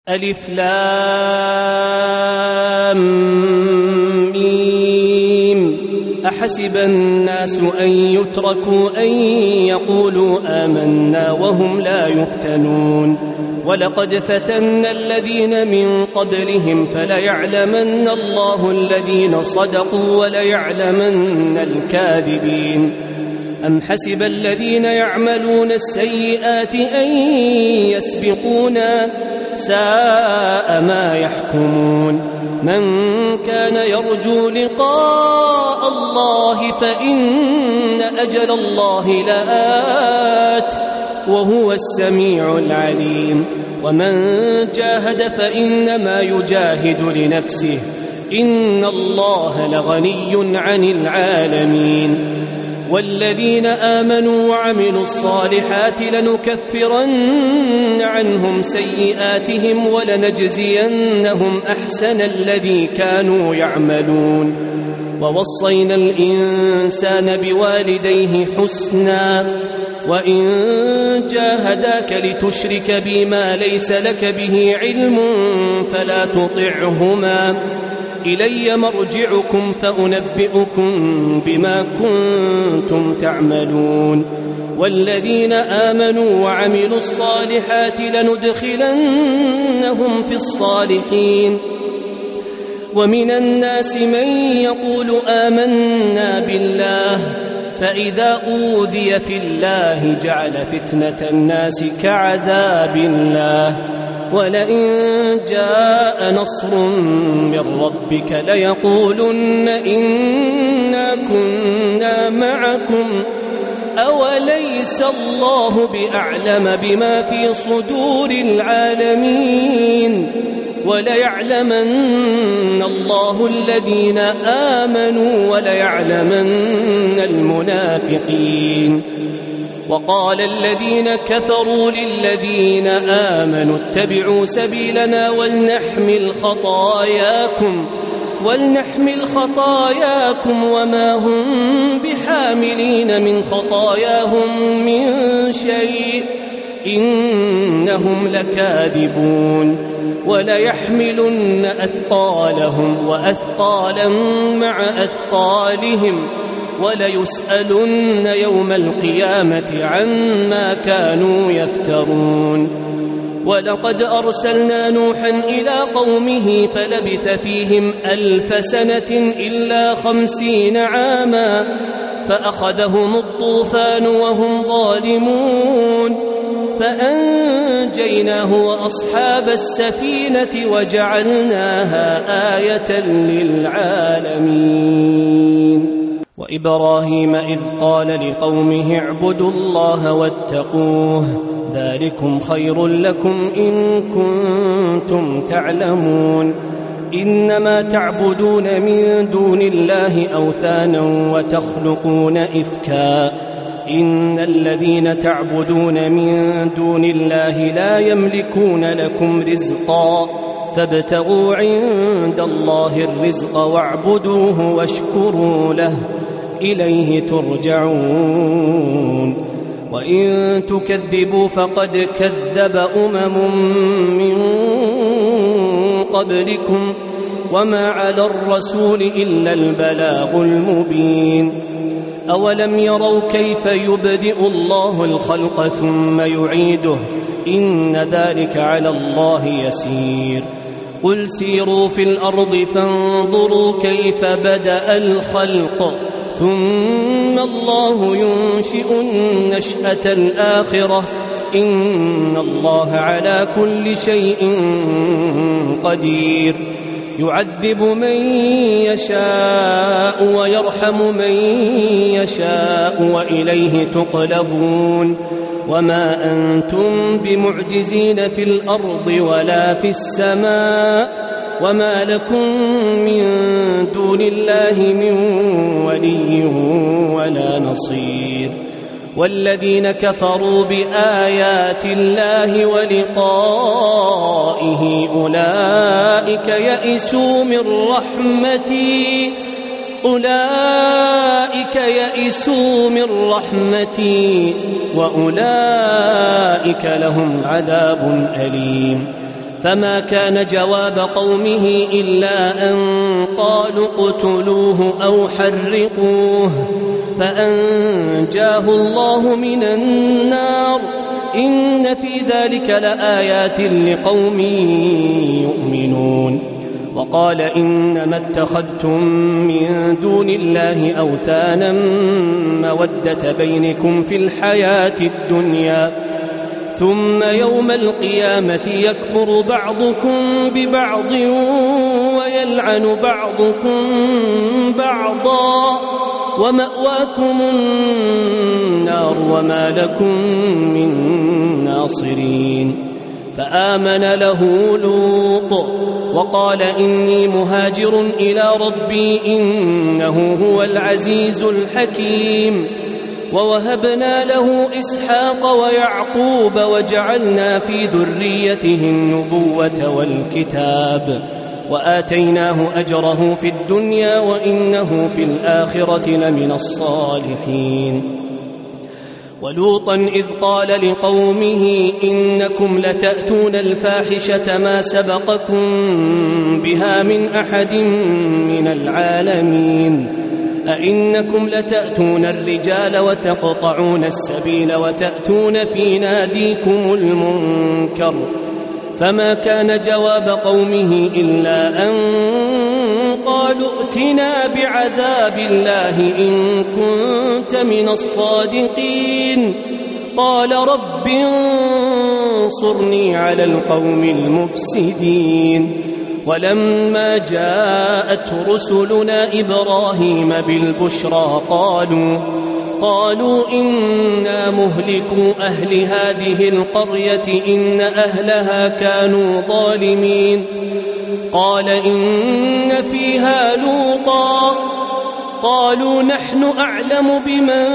ألف لام ميم. أحسب الناس أن يتركوا أن يقولوا آمنا وهم لا يفتنون ولقد فتنا الذين من قبلهم فليعلمن الله الذين صدقوا وليعلمن الكاذبين. أم حسب الذين يعملون السيئات أن يسبقونا ساء ما يحكمون. من كان يرجو لقاء الله فإن أجل الله لآت وهو السميع العليم. ومن جاهد فإنما يجاهد لنفسه إن الله لغني عن العالمين. والذين آمنوا وعملوا الصالحات لنكفرن عنهم سيئاتهم ولنجزينهم أحسن الذي كانوا يعملون. ووصينا الإنسان بوالديه حسنا وإن جاهداك لتشرك بما ليس لك به علم فلا تطعهما إلي مرجعكم فأنبئكم بما كنتم تعملون. والذين آمنوا وعملوا الصالحات لندخلنهم في الصالحين. ومن الناس من يقول آمنا بالله فإذا أوذي في الله جعل فتنة الناس كعذاب الله ولئن جاء نصر من ربك ليقولن إنا كنا معكم أوليس الله بأعلم بما في صدور العالمين وليعلمن الله الذين آمنوا وليعلمن المنافقين. وقال الذين كفروا للذين آمنوا اتبعوا سبيلنا ولنحمل خطاياكم وما هم بحاملين من خطاياهم من شيء إنهم لكاذبون. وليحملن أثقالهم وأثقالا مع أثقالهم وليسألن يوم القيامة عما كانوا يفترون. ولقد أرسلنا نوحا إلى قومه فلبث فيهم 1000 سنة إلا 50 عاما فأخذهم الطوفان وهم ظالمون فأنجيناه وأصحاب السفينة وجعلناها آية للعالمين. وإبراهيم إذ قال لقومه اعبدوا الله واتقوه ذلكم خير لكم إن كنتم تعلمون. إنما تعبدون من دون الله أوثانا وتخلقون إفكا إن الذين تعبدون من دون الله لا يملكون لكم رزقا فابتغوا عند الله الرزق واعبدوه واشكروا له إليه ترجعون. وإن تكذبوا فقد كذب من قبلكم وما على الرسول إلا البلاغ المبين. أولم يروا كيف يبدئ الله الخلق ثم يعيده إن ذلك على الله يسير. قل سيروا في الأرض فانظروا كيف بدأ الخلق ثم الله ينشئ النشأة الآخرة إن الله على كل شيء قدير. يعذب من يشاء ويرحم من يشاء وإليه تقلبون. وما أنتم بمعجزين في الأرض ولا في السماء وما لكم من دون الله من ولي ولا نصير. والذين كفروا بآيات الله ولقائه أولئك يئسوا من رحمتي وأولئك لهم عذاب أليم. فما كان جواب قومه إلا أن قالوا اقتلوه أو حرقوه فأنجاه الله من النار إن في ذلك لآيات لقوم يؤمنون. وقال إنما اتخذتم من دون الله أوثانا مودة بينكم في الحياة الدنيا ثم يوم القيامة يكفر بعضكم ببعض ويلعن بعضكم بعضا ومأواكم النار وما لكم من ناصرين. فآمن له لوط وقال إني مهاجر إلى ربي إنه هو العزيز الحكيم. ووهبنا له إسحاق ويعقوب وجعلنا في ذريته النبوة والكتاب وآتيناه أجره في الدنيا وإنه في الآخرة لمن الصالحين. ولوطا إذ قال لقومه إنكم لتأتون الفاحشة ما سبقكم بها من أحد من العالمين أئنكم لتأتون الرجال وتقطعون السبيل وتأتون في ناديكم المنكر. فما كان جواب قومه إلا أن قالوا ائتنا بعذاب الله إن كنت من الصادقين. قال رب انصرني على القوم المفسدين. ولما جاءت رسلنا إبراهيم بالبشرى قالوا إنا مهلكو أهل هذه القرية إن أهلها كانوا ظالمين. قال إن فيها لوطا قالوا نحن أعلم بمن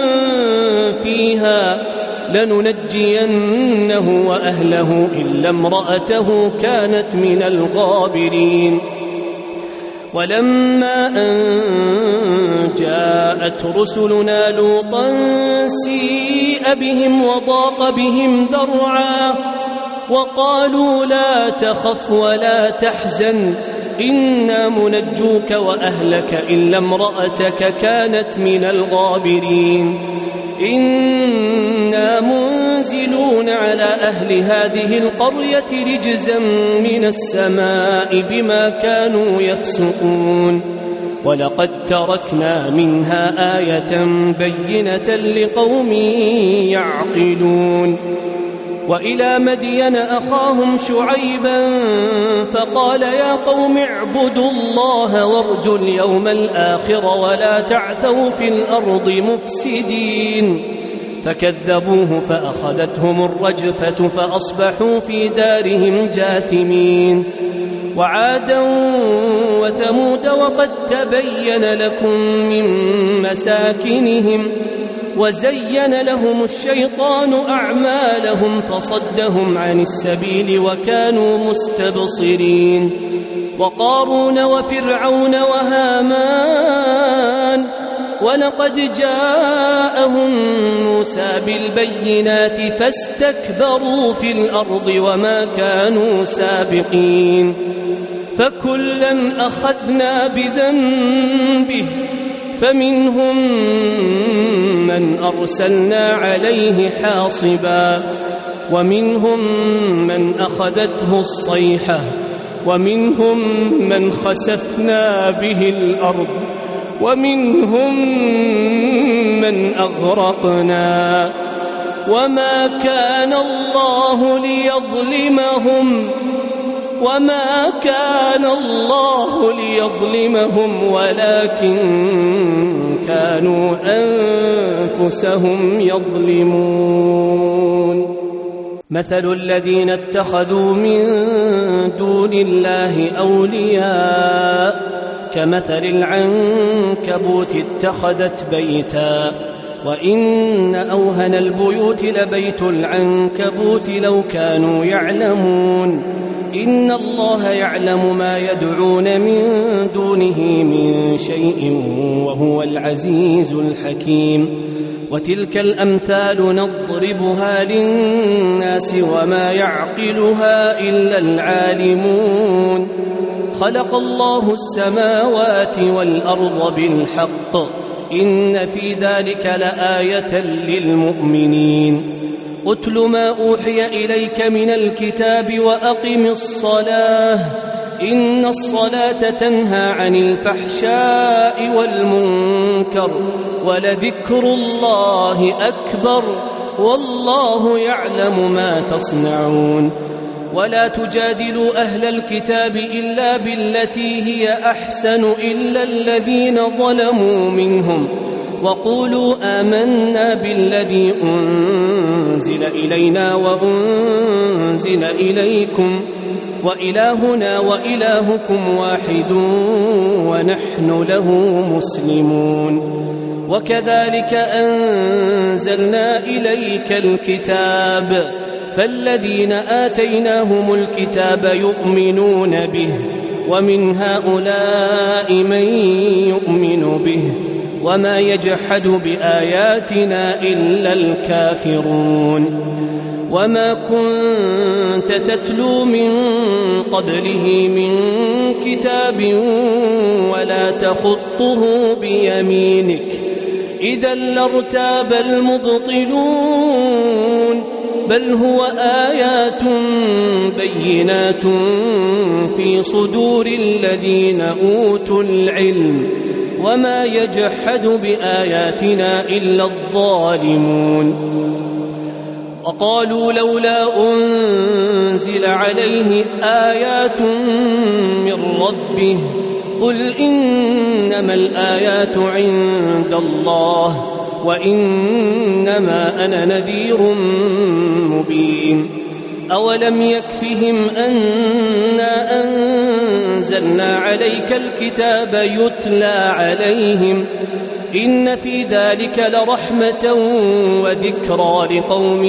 فيها لننجينه وأهله إلا امرأته كانت من الغابرين. ولما أن جاءت رسلنا لوطا سيء بهم وضاق بهم ذرعا وقالوا لا تخف ولا تحزن إنا منجوك وأهلك إلا امرأتك كانت من الغابرين. إنا منزلون على أهل هذه القرية رجزا من السماء بما كانوا يفسقون. ولقد تركنا منها آية بينة لقوم يعقلون. وإلى مدين أخاهم شعيبا فقال يا قوم اعبدوا الله وارجوا اليوم الآخر ولا تعثوا في الأرض مفسدين. فكذبوه فأخذتهم الرجفة فأصبحوا في دارهم جاثمين. وعادا وثمود وقد تبين لكم من مساكنهم وزين لهم الشيطان أعمالهم فصدهم عن السبيل وكانوا مستبصرين. وقارون وفرعون وهامان ولقد جاءهم موسى بالبينات فاستكبروا في الأرض وما كانوا سابقين. فكلا أخذنا بذنبه فمنهم من أرسلنا عليه حاصبا ومنهم من أخذته الصيحة ومنهم من خسفنا به الأرض ومنهم من أغرقنا. وما كان الله ليظلمهم ولكن كانوا أنفسهم يظلمون. مثل الذين اتخذوا من دون الله أولياء كمثل العنكبوت اتخذت بيتا وإن أوهن البيوت لبيت العنكبوت لو كانوا يعلمون. إن الله يعلم ما يدعون من دونه من شيء وهو العزيز الحكيم. وتلك الأمثال نضربها للناس وما يعقلها إلا العالمون. خلق الله السماوات والأرض بالحق إن في ذلك لآية للمؤمنين. أتل ما أوحي إليك من الكتاب وأقم الصلاة إن الصلاة تنهى عن الفحشاء والمنكر ولذكر الله أكبر والله يعلم ما تصنعون. ولا تجادلوا أهل الكتاب إلا بالتي هي أحسن إلا الذين ظلموا منهم وقولوا آمنا بالذي أنزل إلينا وأنزل إليكم وإلهنا وإلهكم واحد ونحن له مسلمون. وكذلك أنزلنا إليك الكتاب فالذين آتيناهم الكتاب يؤمنون به ومن هؤلاء من يؤمن به وما يجحد بآياتنا إلا الكافرون. وما كنت تتلو من قبله من كتاب ولا تخطه بيمينك إذا لارتاب المبطلون بل هو آيات بينات في صدور الذين أوتوا العلم وما يجحد بآياتنا إلا الظالمون. وقالوا لولا أنزل عليه آيات من ربه قل إنما الآيات عند الله وإنما أنا نذير مبين. أولم يكفهم أنا أنزلنا عليك الكتاب يتلى عليهم إن في ذلك لرحمة وذكرى لقوم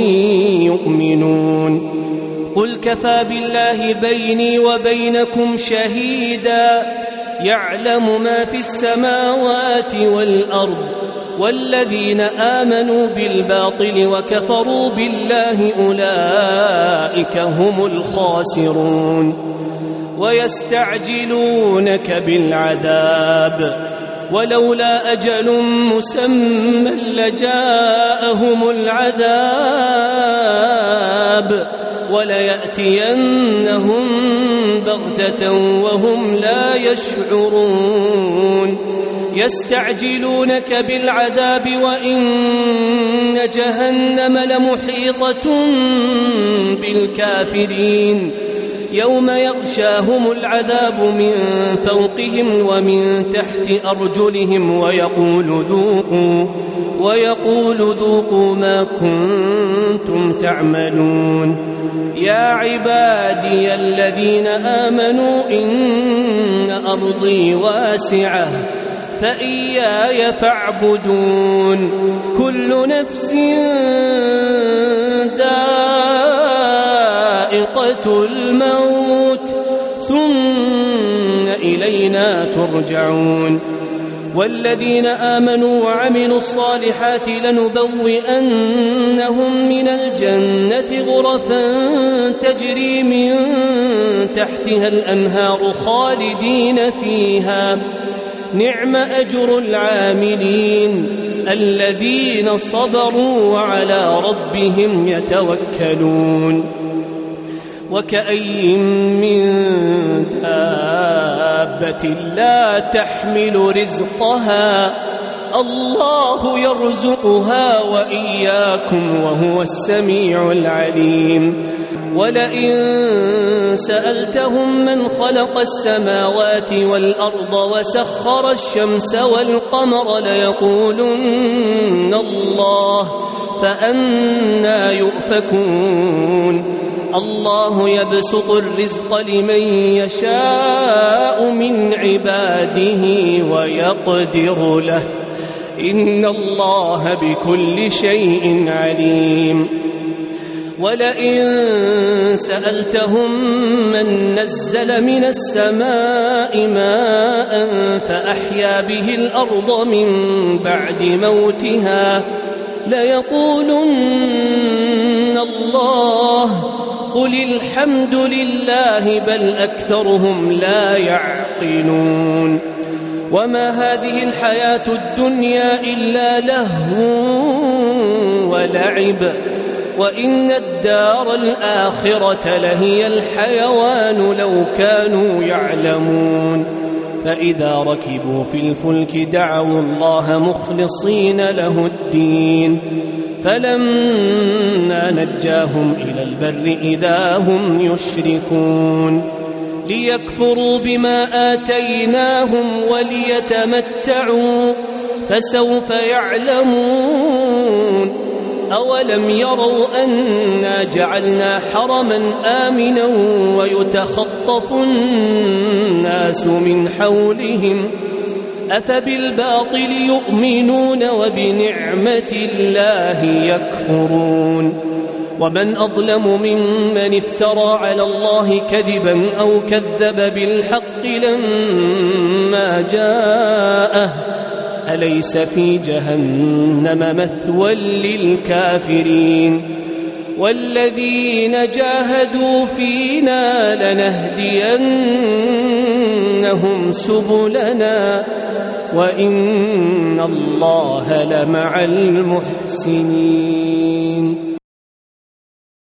يؤمنون. قل كفى بالله بيني وبينكم شهيدا يعلم ما في السماوات والأرض والذين آمنوا بالباطل وكفروا بالله أولئك هم الخاسرون. ويستعجلونك بالعذاب ولولا أجل مسمى لجاءهم العذاب وليأتينهم بغتة وهم لا يشعرون. يستعجلونك بالعذاب وإن جهنم لمحيطة بالكافرين يوم يغشاهم العذاب من فوقهم ومن تحت أرجلهم ويقول ذوقوا ما كنتم تعملون. يا عبادي الذين آمنوا إن أرضي واسعة فإياي فاعبدون. كل نفس ذائقة الموت ثم إلينا ترجعون. والذين آمنوا وعملوا الصالحات لنبوئنهم من الجنة غرفا تجري من تحتها الأنهار خالدين فيها نعم أجر العاملين الذين صبروا وعلى ربهم يتوكلون. وكأي من دابة لا تحمل رزقها الله يرزقها وإياكم وهو السميع العليم. ولئن سألتهم من خلق السماوات والأرض وسخر الشمس والقمر ليقولن الله فأنى يؤفكون. الله يبسط الرزق لمن يشاء من عباده ويقدر له إن الله بكل شيء عليم. ولئن سألتهم من نزل من السماء ماء فأحيا به الأرض من بعد موتها ليقولن الله قل الحمد لله بل أكثرهم لا يعقلون وما هذه الحياة الدنيا إلا لهو ولعب وإن الدار الآخرة لهي الحيوان لو كانوا يعلمون فإذا ركبوا في الفلك دعوا الله مخلصين له الدين فلما نجاهم إلى البر إذا هم يشركون ليكفروا بما آتيناهم وليتمتعوا فسوف يعلمون أولم يروا أنا جعلنا حرما آمنا ويتخطف الناس من حولهم أفبالباطل يؤمنون وبنعمة الله يكفرون ومن أظلم ممن افترى على الله كذبا أو كذب بالحق لما جاءه أليس في جهنم مثوى للكافرين والذين جاهدوا فينا لنهدينهم سبلنا وإن الله لمع المحسنين